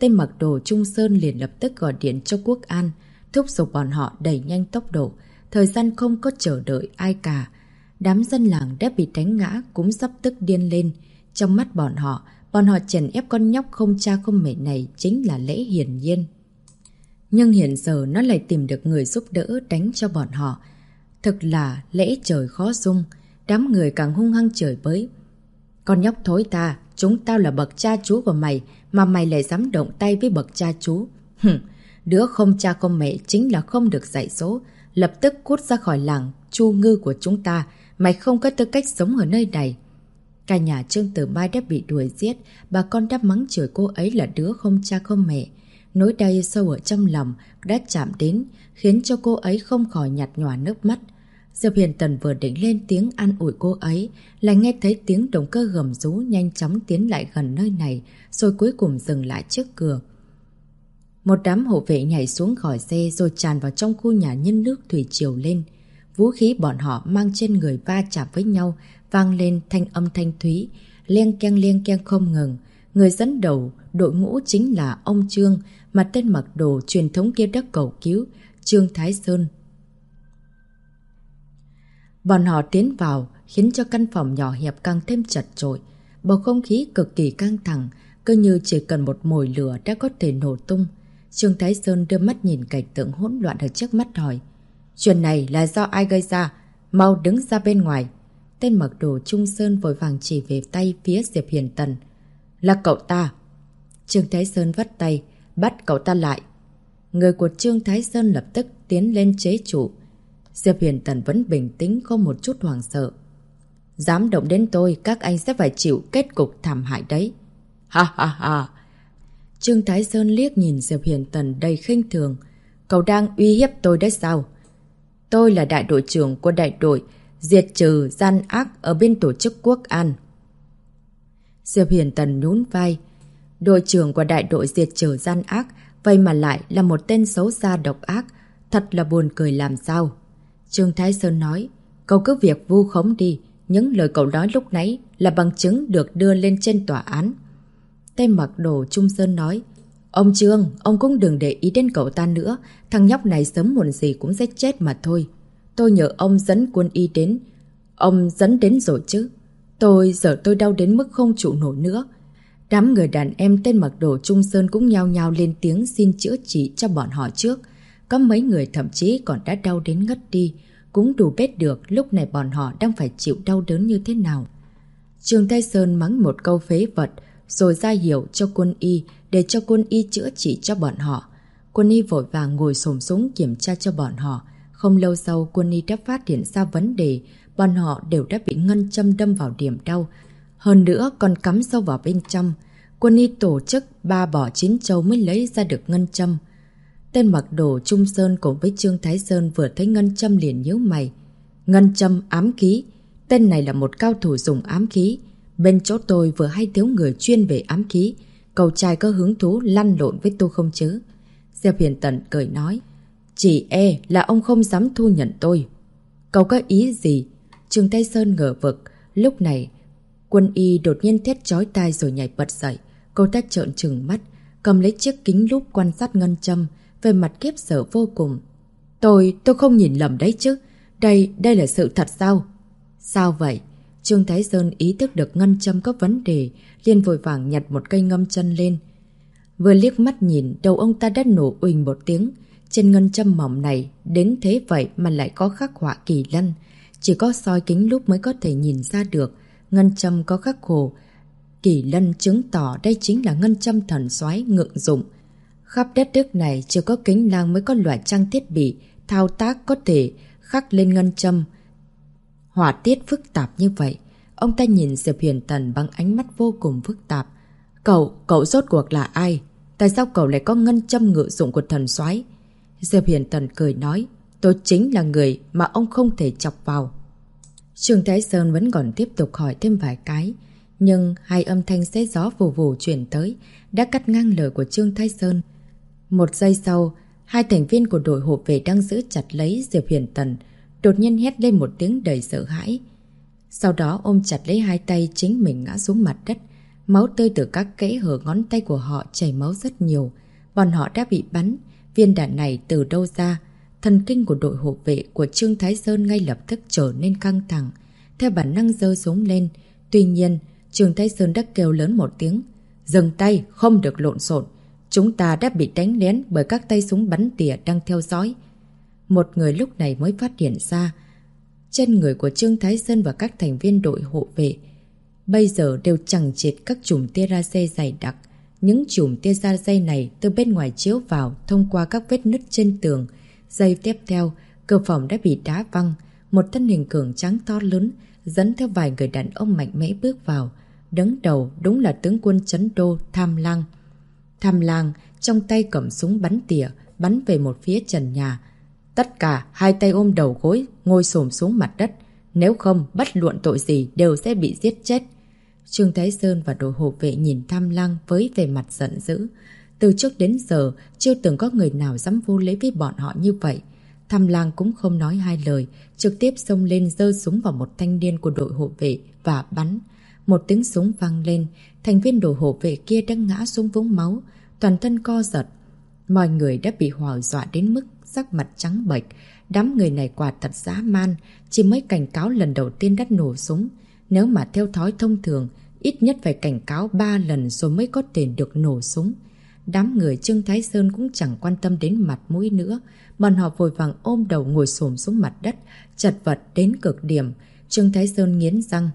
Speaker 1: tên mặc đồ Trung Sơn liền lập tức gọi điện cho Quốc An, thúc giục bọn họ đẩy nhanh tốc độ. Thời gian không có chờ đợi ai cả. Đám dân làng đã bị đánh ngã cũng sắp tức điên lên. Trong mắt bọn họ chèn ép con nhóc không cha không mẹ này chính là Lễ Hiển Nhiên. Nhưng hiện giờ nó lại tìm được người giúp đỡ đánh cho bọn họ. Thực là lễ trời khó dung. Đám người càng hung hăng chửi bới. Con nhóc thối ta, chúng tao là bậc cha chú của mày, mà mày lại dám động tay với bậc cha chú. Đứa không cha không mẹ chính là không được dạy dỗ. Lập tức cút ra khỏi làng Chu Ngư của chúng ta. Mày không có tư cách sống ở nơi này. Cả nhà Trương Tử Mai đã bị đuổi giết. Bà con đã mắng chửi cô ấy là đứa không cha không mẹ. Nỗi đau sâu ở trong lòng đã chạm đến, khiến cho cô ấy không khỏi nhạt nhòa nước mắt. Diệp Hiền Tần vừa định lên tiếng an ủi cô ấy, lại nghe thấy tiếng động cơ gầm rú nhanh chóng tiến lại gần nơi này, rồi cuối cùng dừng lại trước cửa. Một đám hộ vệ nhảy xuống khỏi xe rồi tràn vào trong khu nhà nhân nước thủy triều lên. Vũ khí bọn họ mang trên người va chạm với nhau, vang lên thanh âm thanh thúy, leng keng không ngừng. Người dẫn đầu đội ngũ chính là ông Trương, mà tên mặc đồ truyền thống kia đã cầu cứu, Trương Thái Sơn. Bọn họ tiến vào, khiến cho căn phòng nhỏ hẹp càng thêm chật chội. Bầu không khí cực kỳ căng thẳng, cứ như chỉ cần một mồi lửa đã có thể nổ tung. Trương Thái Sơn đưa mắt nhìn cảnh tượng hỗn loạn ở trước mắt hỏi. Chuyện này là do ai gây ra? Mau đứng ra bên ngoài. Tên mặc đồ Trung Sơn vội vàng chỉ về tay phía Diệp Hiền Tần. Là cậu ta. Trương Thái Sơn vắt tay, bắt cậu ta lại. Người của Trương Thái Sơn lập tức tiến lên chế trụ. Diệp Hiền Tần vẫn bình tĩnh, không một chút hoảng sợ. Dám động đến tôi, các anh sẽ phải chịu kết cục thảm hại đấy. Ha ha ha. Trương Thái Sơn liếc nhìn Diệp Hiền Tần đầy khinh thường. Cậu đang uy hiếp tôi đấy sao? Tôi là đại đội trưởng của đại đội diệt trừ gian ác ở bên tổ chức Quốc An. Diệp Hiền Tần nhún vai. Đội trưởng của đại đội diệt trừ gian ác, vậy mà lại là một tên xấu xa độc ác. Thật là buồn cười làm sao. Trương Thái Sơn nói, cậu cứ việc vu khống đi. Những lời cậu nói lúc nãy là bằng chứng được đưa lên trên tòa án. Tên mặc đồ Trung Sơn nói, ông Trương, ông cũng đừng để ý đến cậu ta nữa. Thằng nhóc này sớm muộn gì cũng sẽ chết mà thôi. Tôi nhờ ông dẫn quân y đến. Ông dẫn đến rồi chứ. Giờ tôi đau đến mức không trụ nổi nữa. Đám người đàn em tên mặc đồ Trung Sơn cũng nhao nhao lên tiếng xin chữa trị cho bọn họ trước. Có mấy người thậm chí còn đã đau đến ngất đi. Cũng đủ biết được lúc này bọn họ đang phải chịu đau đớn như thế nào. Trương Thái Sơn mắng một câu phế vật, rồi ra hiệu cho quân y để cho quân y chữa trị cho bọn họ. Quân y vội vàng ngồi xổm xuống kiểm tra cho bọn họ. Không lâu sau, quân y đã phát hiện ra vấn đề, bọn họ đều đã bị ngân châm đâm vào điểm đau. Hơn nữa còn cắm sâu vào bên trong. Quân y tổ chức 3 bỏ 9 châu mới lấy ra được ngân châm. Tên mặc đồ Trung Sơn cùng với Trương Thái Sơn vừa thấy ngân châm liền nhíu mày. Ngân châm ám khí. Tên này là một cao thủ dùng ám khí. Bên chỗ tôi vừa hay thiếu người chuyên về ám khí. Cậu trai có hứng thú lăn lộn với tôi không chứ? Diệp Hiền Tần cười nói. Chỉ là ông không dám thu nhận tôi. Cậu có ý gì? Trương Thái Sơn ngờ vực. Lúc này quân y đột nhiên thét chói tai rồi nhảy bật dậy. Cô ta trợn trừng mắt, cầm lấy chiếc kính lúp quan sát ngân châm, về mặt kiếp sợ vô cùng. Tôi không nhìn lầm đấy chứ. Đây là sự thật sao? Sao vậy? Trương Thái Sơn ý thức được ngân châm có vấn đề, liền vội vàng nhặt một cây ngâm chân lên. Vừa liếc mắt nhìn, đầu ông ta đã nổ uỳnh một tiếng. Trên ngân châm mỏng này, đến thế vậy mà lại có khắc họa kỳ lân. Chỉ có soi kính lúp mới có thể nhìn ra được. Ngân châm có khắc hồ kỳ lân, chứng tỏ đây chính là ngân châm thần soái ngự dụng. Khắp đất nước này chỉ có Kính Lang mới có loại trang thiết bị thao tác có thể khắc lên ngân châm họa tiết phức tạp như vậy. Ông ta nhìn Diệp Hiền Tần bằng ánh mắt vô cùng phức tạp. Cậu rốt cuộc là ai? Tại sao cậu lại có ngân châm ngự dụng của thần soái? Diệp Hiền Tần cười nói, tôi chính là người mà ông không thể chọc vào. Trương Thái Sơn vẫn còn tiếp tục hỏi thêm vài cái, nhưng hai âm thanh xé gió vù vù chuyển tới đã cắt ngang lời của Trương Thái Sơn. Một giây sau, hai thành viên của đội hộ vệ đang giữ chặt lấy Diệp Hiền Tần đột nhiên hét lên một tiếng đầy sợ hãi. Sau đó ôm chặt lấy hai tay chính mình ngã xuống mặt đất. Máu tươi từ các kẽ hở ngón tay của họ chảy máu rất nhiều. Bọn họ đã bị bắn. Viên đạn này từ đâu ra? Thần kinh của đội hộ vệ của Trương Thái Sơn ngay lập tức trở nên căng thẳng. Theo bản năng giơ súng lên. Tuy nhiên, Trương Thái Sơn đã kêu lớn một tiếng. Dừng tay, không được lộn xộn. Chúng ta đã bị đánh lén bởi các tay súng bắn tỉa đang theo dõi. Một người lúc này mới phát hiện ra. Trên người của Trương Thái Sơn và các thành viên đội hộ vệ bây giờ đều chằng chịt các chùm tia laser dày đặc. Những chùm tia laser này từ bên ngoài chiếu vào thông qua các vết nứt trên tường. Giây tiếp theo, cửa phòng đã bị đá văng. Một thân hình cường tráng to lớn dẫn theo vài người đàn ông mạnh mẽ bước vào. Đứng đầu đúng là tướng quân Trấn Đô Tham Lang. Tham Lang trong tay cầm súng bắn tỉa, bắn về một phía trần nhà. Tất cả hai tay ôm đầu gối, ngồi xổm xuống mặt đất. Nếu không, bất luận tội gì đều sẽ bị giết chết. Trương Thái Sơn và đội hộ vệ nhìn Tham Lang với vẻ mặt giận dữ. Từ trước đến giờ, chưa từng có người nào dám vô lễ với bọn họ như vậy. Tham Lang cũng không nói hai lời, trực tiếp xông lên giơ súng vào một thanh niên của đội hộ vệ và bắn. Một tiếng súng vang lên, thành viên đội hộ vệ kia đang ngã xuống vũng máu, toàn thân co giật. Mọi người đã bị hỏa dọa đến mức sắc mặt trắng bệch. Đám người này quả thật dã man, chỉ mới cảnh cáo lần đầu tiên đã nổ súng. Nếu mà theo thói thông thường, ít nhất phải cảnh cáo 3 lần rồi mới có thể được nổ súng. Đám người Trương Thái Sơn cũng chẳng quan tâm đến mặt mũi nữa. Bọn họ vội vàng ôm đầu ngồi xổm xuống mặt đất, chật vật đến cực điểm. Trương Thái Sơn nghiến răng.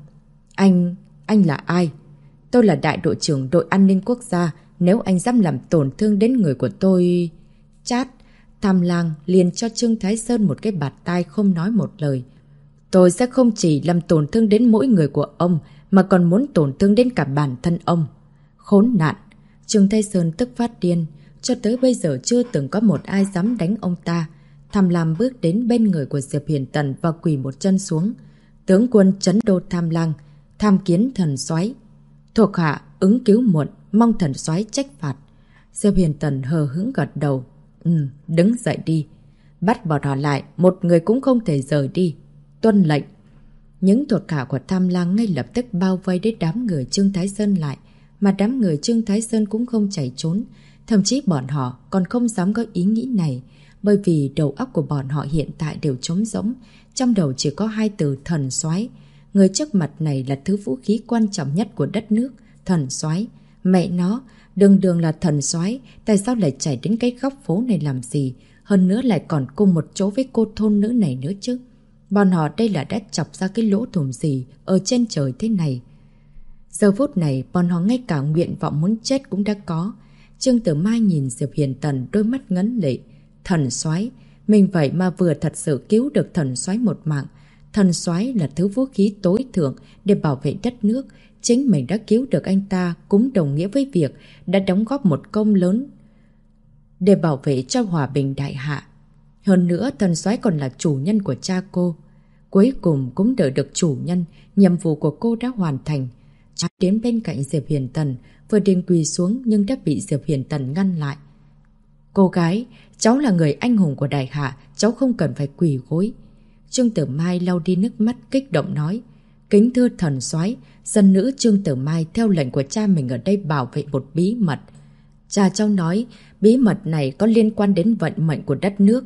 Speaker 1: Anh là ai? Tôi là đại đội trưởng đội an ninh quốc gia. Nếu anh dám làm tổn thương đến người của tôi... Chát! Tham Lang liền cho Trương Thái Sơn một cái bạt tai không nói một lời. Tôi sẽ không chỉ làm tổn thương đến mỗi người của ông, mà còn muốn tổn thương đến cả bản thân ông. Khốn nạn! Trương Thái Sơn tức phát điên. Cho tới bây giờ chưa từng có một ai dám đánh ông ta. Tham Lam bước đến bên người của Diệp Hiền Tần và quỳ một chân xuống. Tướng quân Trấn Đô Tham Lang, tham kiến thần soái. Thuộc hạ ứng cứu muộn, mong thần soái trách phạt. Diệp Hiền Tần hờ hững gật đầu. Đứng dậy đi. Bắt bọn họ lại, một người cũng không thể rời đi. Tuân lệnh. Những thuộc hạ của Tham Lang ngay lập tức bao vây đến đám người Trương Thái Sơn lại. Mà đám người Trương Thái Sơn cũng không chạy trốn. Thậm chí bọn họ còn không dám có ý nghĩ này. Bởi vì đầu óc của bọn họ hiện tại đều trống rỗng. Trong đầu chỉ có hai từ thần soái. Người trước mặt này là thứ vũ khí quan trọng nhất của đất nước. Thần soái. Mẹ nó, đường là thần soái, tại sao lại chạy đến cái góc phố này làm gì? Hơn nữa lại còn cùng một chỗ với cô thôn nữ này nữa chứ. Bọn họ đây là đã chọc ra cái lỗ thủng gì ở trên trời thế này. Giờ phút này bọn họ ngay cả nguyện vọng muốn chết cũng đã có. Trương Tử Mai nhìn Diệp Hiền Tần đôi mắt ngấn lệ. Thần soái, mình vậy mà vừa thật sự cứu được thần soái một mạng. Thần soái là thứ vũ khí tối thượng để bảo vệ đất nước. Chính mình đã cứu được anh ta cũng đồng nghĩa với việc đã đóng góp một công lớn để bảo vệ cho hòa bình đại hạ. Hơn nữa, thần soái còn là chủ nhân của cha cô. Cuối cùng cũng đợi được chủ nhân, nhiệm vụ của cô đã hoàn thành. Cha đến bên cạnh Diệp Hiền Tần, vừa định quỳ xuống nhưng đã bị Diệp Hiền Tần ngăn lại. Cô gái, cháu là người anh hùng của đại hạ, cháu không cần phải quỳ gối. Trương Tử Mai lau đi nước mắt kích động nói. Kính thưa thần soái, dân nữ Trương Tử Mai theo lệnh của cha mình ở đây bảo vệ một bí mật. Cha cháu nói bí mật này có liên quan đến vận mệnh của đất nước.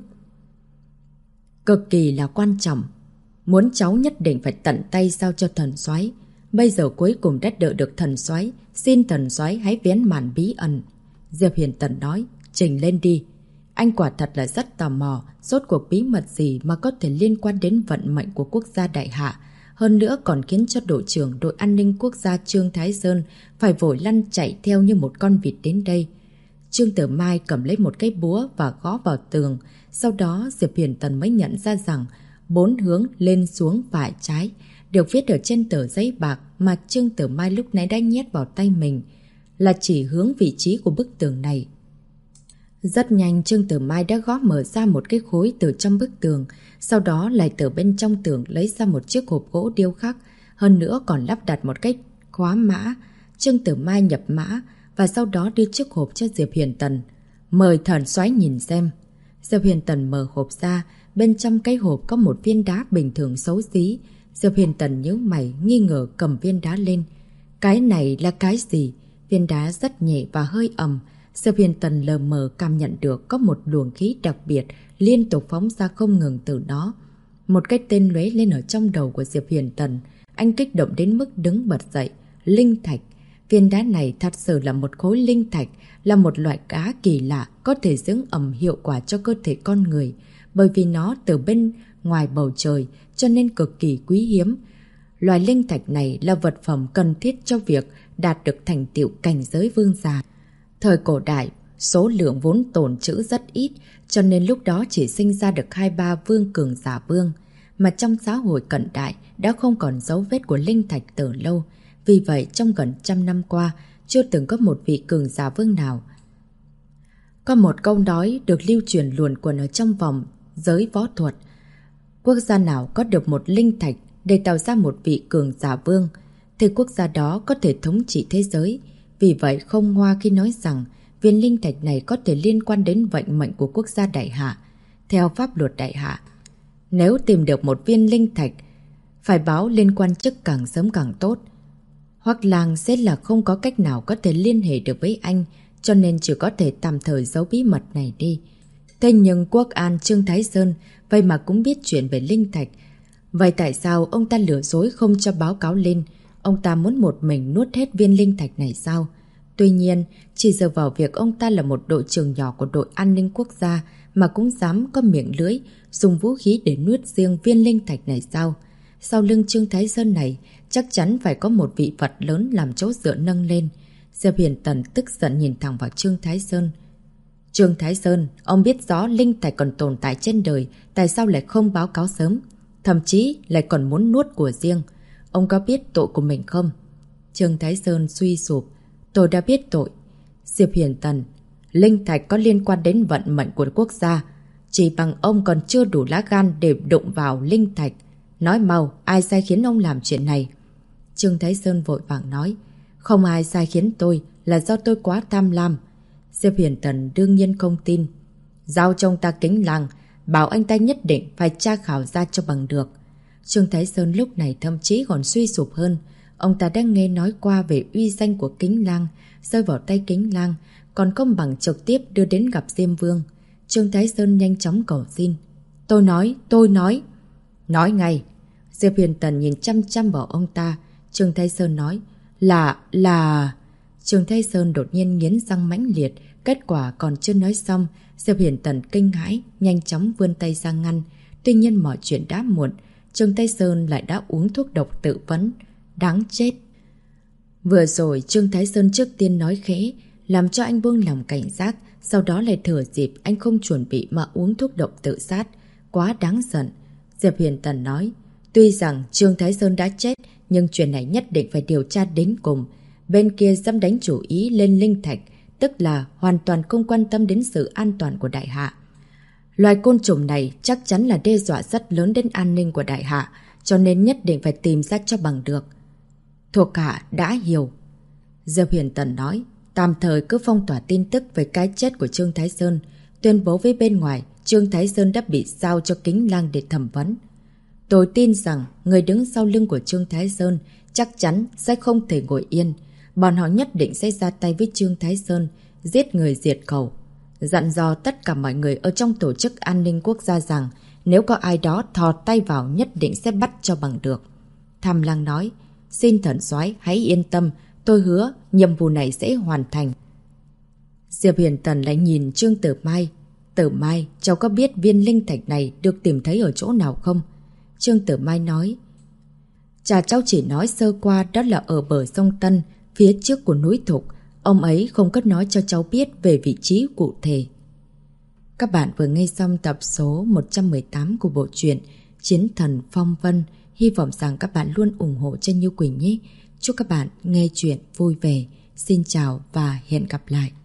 Speaker 1: Cực kỳ là quan trọng. Muốn cháu nhất định phải tận tay giao cho thần soái. Bây giờ cuối cùng đã đợi được thần soái, xin thần soái hãy vén màn bí ẩn. Diệp Hiền Tần nói, trình lên đi. Anh quả thật là rất tò mò, rốt cuộc bí mật gì mà có thể liên quan đến vận mệnh của quốc gia đại hạ. Hơn nữa còn khiến cho đội trưởng đội an ninh quốc gia Trương Thái Sơn phải vội lăn chạy theo như một con vịt đến đây. Trương Tử Mai cầm lấy một cái búa và gõ vào tường. Sau đó Diệp Hiền Tần mới nhận ra rằng 4 hướng lên xuống phải trái được viết ở trên tờ giấy bạc mà Trương Tử Mai lúc nãy đã nhét vào tay mình, là chỉ hướng vị trí của bức tường này. Rất nhanh Trương Tử Mai đã gõ mở ra một cái khối từ trong bức tường, sau đó lại từ bên trong tường lấy ra một chiếc hộp gỗ điêu khắc, hơn nữa còn lắp đặt một cái khóa mã. Trương Tử Mai nhập mã và sau đó đưa chiếc hộp cho Diệp Hiền Tần. Mời thần soái nhìn xem. Diệp Hiền Tần mở hộp ra, bên trong cái hộp có một viên đá bình thường xấu xí. Diệp Hiền Tần nhíu mày nghi ngờ cầm viên đá lên. Cái này là cái gì? Viên đá rất nhẹ và hơi ẩm. Diệp Huyền Tần lờ mờ cảm nhận được có một luồng khí đặc biệt liên tục phóng ra không ngừng từ đó. Một cái tên lóe lên ở trong đầu của Diệp Huyền Tần. Anh kích động đến mức đứng bật dậy. Linh thạch. Viên đá này thật sự là một khối linh thạch, là một loại cá kỳ lạ có thể dưỡng ẩm hiệu quả cho cơ thể con người. Bởi vì nó từ bên ngoài bầu trời cho nên cực kỳ quý hiếm. Loài linh thạch này là vật phẩm cần thiết cho việc đạt được thành tựu cảnh giới vương giả. Thời cổ đại, số lượng vốn tồn trữ rất ít, cho nên lúc đó chỉ sinh ra được 2-3 vương cường giả vương. Mà trong xã hội cận đại đã không còn dấu vết của linh thạch từ lâu. Vì vậy, trong gần 100 năm qua, chưa từng có một vị cường giả vương nào. Có một câu nói được lưu truyền luồn quẩn ở trong vòng giới võ thuật. Quốc gia nào có được một linh thạch để tạo ra một vị cường giả vương, thì quốc gia đó có thể thống trị thế giới. Vì vậy không hoa khi nói rằng viên linh thạch này có thể liên quan đến vận mệnh của quốc gia Đại Hạ. Theo pháp luật Đại Hạ, nếu tìm được một viên linh thạch, phải báo lên quan chức càng sớm càng tốt. Hoắc Lang sẽ là không có cách nào có thể liên hệ được với anh, cho nên chỉ có thể tạm thời giấu bí mật này đi. Thế nhưng Quốc An Trương Thái Sơn vậy mà cũng biết chuyện về linh thạch. Vậy tại sao ông ta lừa dối không cho báo cáo lên? Ông ta muốn một mình nuốt hết viên linh thạch này sao? Tuy nhiên, chỉ dựa vào việc ông ta là một đội trưởng nhỏ của đội an ninh quốc gia mà cũng dám có miệng lưỡi, dùng vũ khí để nuốt riêng viên linh thạch này sao? Sau lưng Trương Thái Sơn này, chắc chắn phải có một vị Phật lớn làm chỗ dựa nâng lên. Diệp Huyền Tần tức giận nhìn thẳng vào Trương Thái Sơn. Trương Thái Sơn, ông biết rõ linh thạch còn tồn tại trên đời, tại sao lại không báo cáo sớm? Thậm chí lại còn muốn nuốt của riêng. Ông có biết tội của mình không? Trương Thái Sơn suy sụp. Tôi đã biết tội. Diệp Huyền Tần, linh thạch có liên quan đến vận mệnh của quốc gia. Chỉ bằng ông còn chưa đủ lá gan để đụng vào linh thạch. Nói mau, ai sai khiến ông làm chuyện này? Trương Thái Sơn vội vàng nói. Không ai sai khiến tôi, là do tôi quá tham lam. Diệp Huyền Tần đương nhiên không tin. Giao cho ông ta Kính Lăng, bảo anh ta nhất định phải tra khảo ra cho bằng được. Trương Thái Sơn lúc này thậm chí còn suy sụp hơn. Ông ta đang nghe nói qua về uy danh của Kính Lăng, rơi vào tay Kính Lăng, còn không bằng trực tiếp đưa đến gặp Diêm Vương. Trương Thái Sơn nhanh chóng cầu xin. Tôi nói. Nói ngay. Diệp Huyền Tần nhìn chăm chăm vào ông ta. Trương Thái Sơn nói. Là... Trương Thái Sơn đột nhiên nghiến răng mãnh liệt. Kết quả còn chưa nói xong, Diệp Huyền Tần kinh hãi, nhanh chóng vươn tay ra ngăn. Tuy nhiên mọi chuyện đã muộn. Trương Thái Sơn lại đã uống thuốc độc tự vấn. Đáng chết. Vừa rồi Trương Thái Sơn trước tiên nói khẽ, làm cho anh buông lòng cảnh giác. Sau đó lại thừa dịp anh không chuẩn bị mà uống thuốc độc tự sát. Quá đáng giận. Diệp Huyền Tần nói. Tuy rằng Trương Thái Sơn đã chết, nhưng chuyện này nhất định phải điều tra đến cùng. Bên kia dám đánh chủ ý lên linh thạch, tức là hoàn toàn không quan tâm đến sự an toàn của Đại Hạ. Loài côn trùng này chắc chắn là đe dọa rất lớn đến an ninh của Đại Hạ, cho nên nhất định phải tìm ra cho bằng được. Thuộc hạ đã hiểu. Diệp Huyền Tần nói, tạm thời cứ phong tỏa tin tức về cái chết của Trương Thái Sơn, tuyên bố với bên ngoài Trương Thái Sơn đã bị giao cho Kính Lăng để thẩm vấn. Tôi tin rằng người đứng sau lưng của Trương Thái Sơn chắc chắn sẽ không thể ngồi yên. Bọn họ nhất định sẽ ra tay với Trương Thái Sơn, giết người diệt khẩu. Dặn dò tất cả mọi người ở trong tổ chức an ninh quốc gia rằng nếu có ai đó thò tay vào nhất định sẽ bắt cho bằng được. Tham Lang nói, xin thần soái hãy yên tâm, tôi hứa nhiệm vụ này sẽ hoàn thành. Diệp Huyền Tần lại nhìn Trương Tử Mai. Tử Mai, cháu có biết viên linh thạch này được tìm thấy ở chỗ nào không? Trương Tử Mai nói, cha cháu chỉ nói sơ qua đó là ở bờ sông Tân, phía trước của núi Thục. Ông ấy không có nói cho cháu biết về vị trí cụ thể. Các bạn vừa nghe xong tập số 118 của bộ truyện Chiến Thần Phong Vân. Hy vọng rằng các bạn luôn ủng hộ cho Như Quỳnh nhé. Chúc các bạn nghe chuyện vui vẻ. Xin chào và hẹn gặp lại.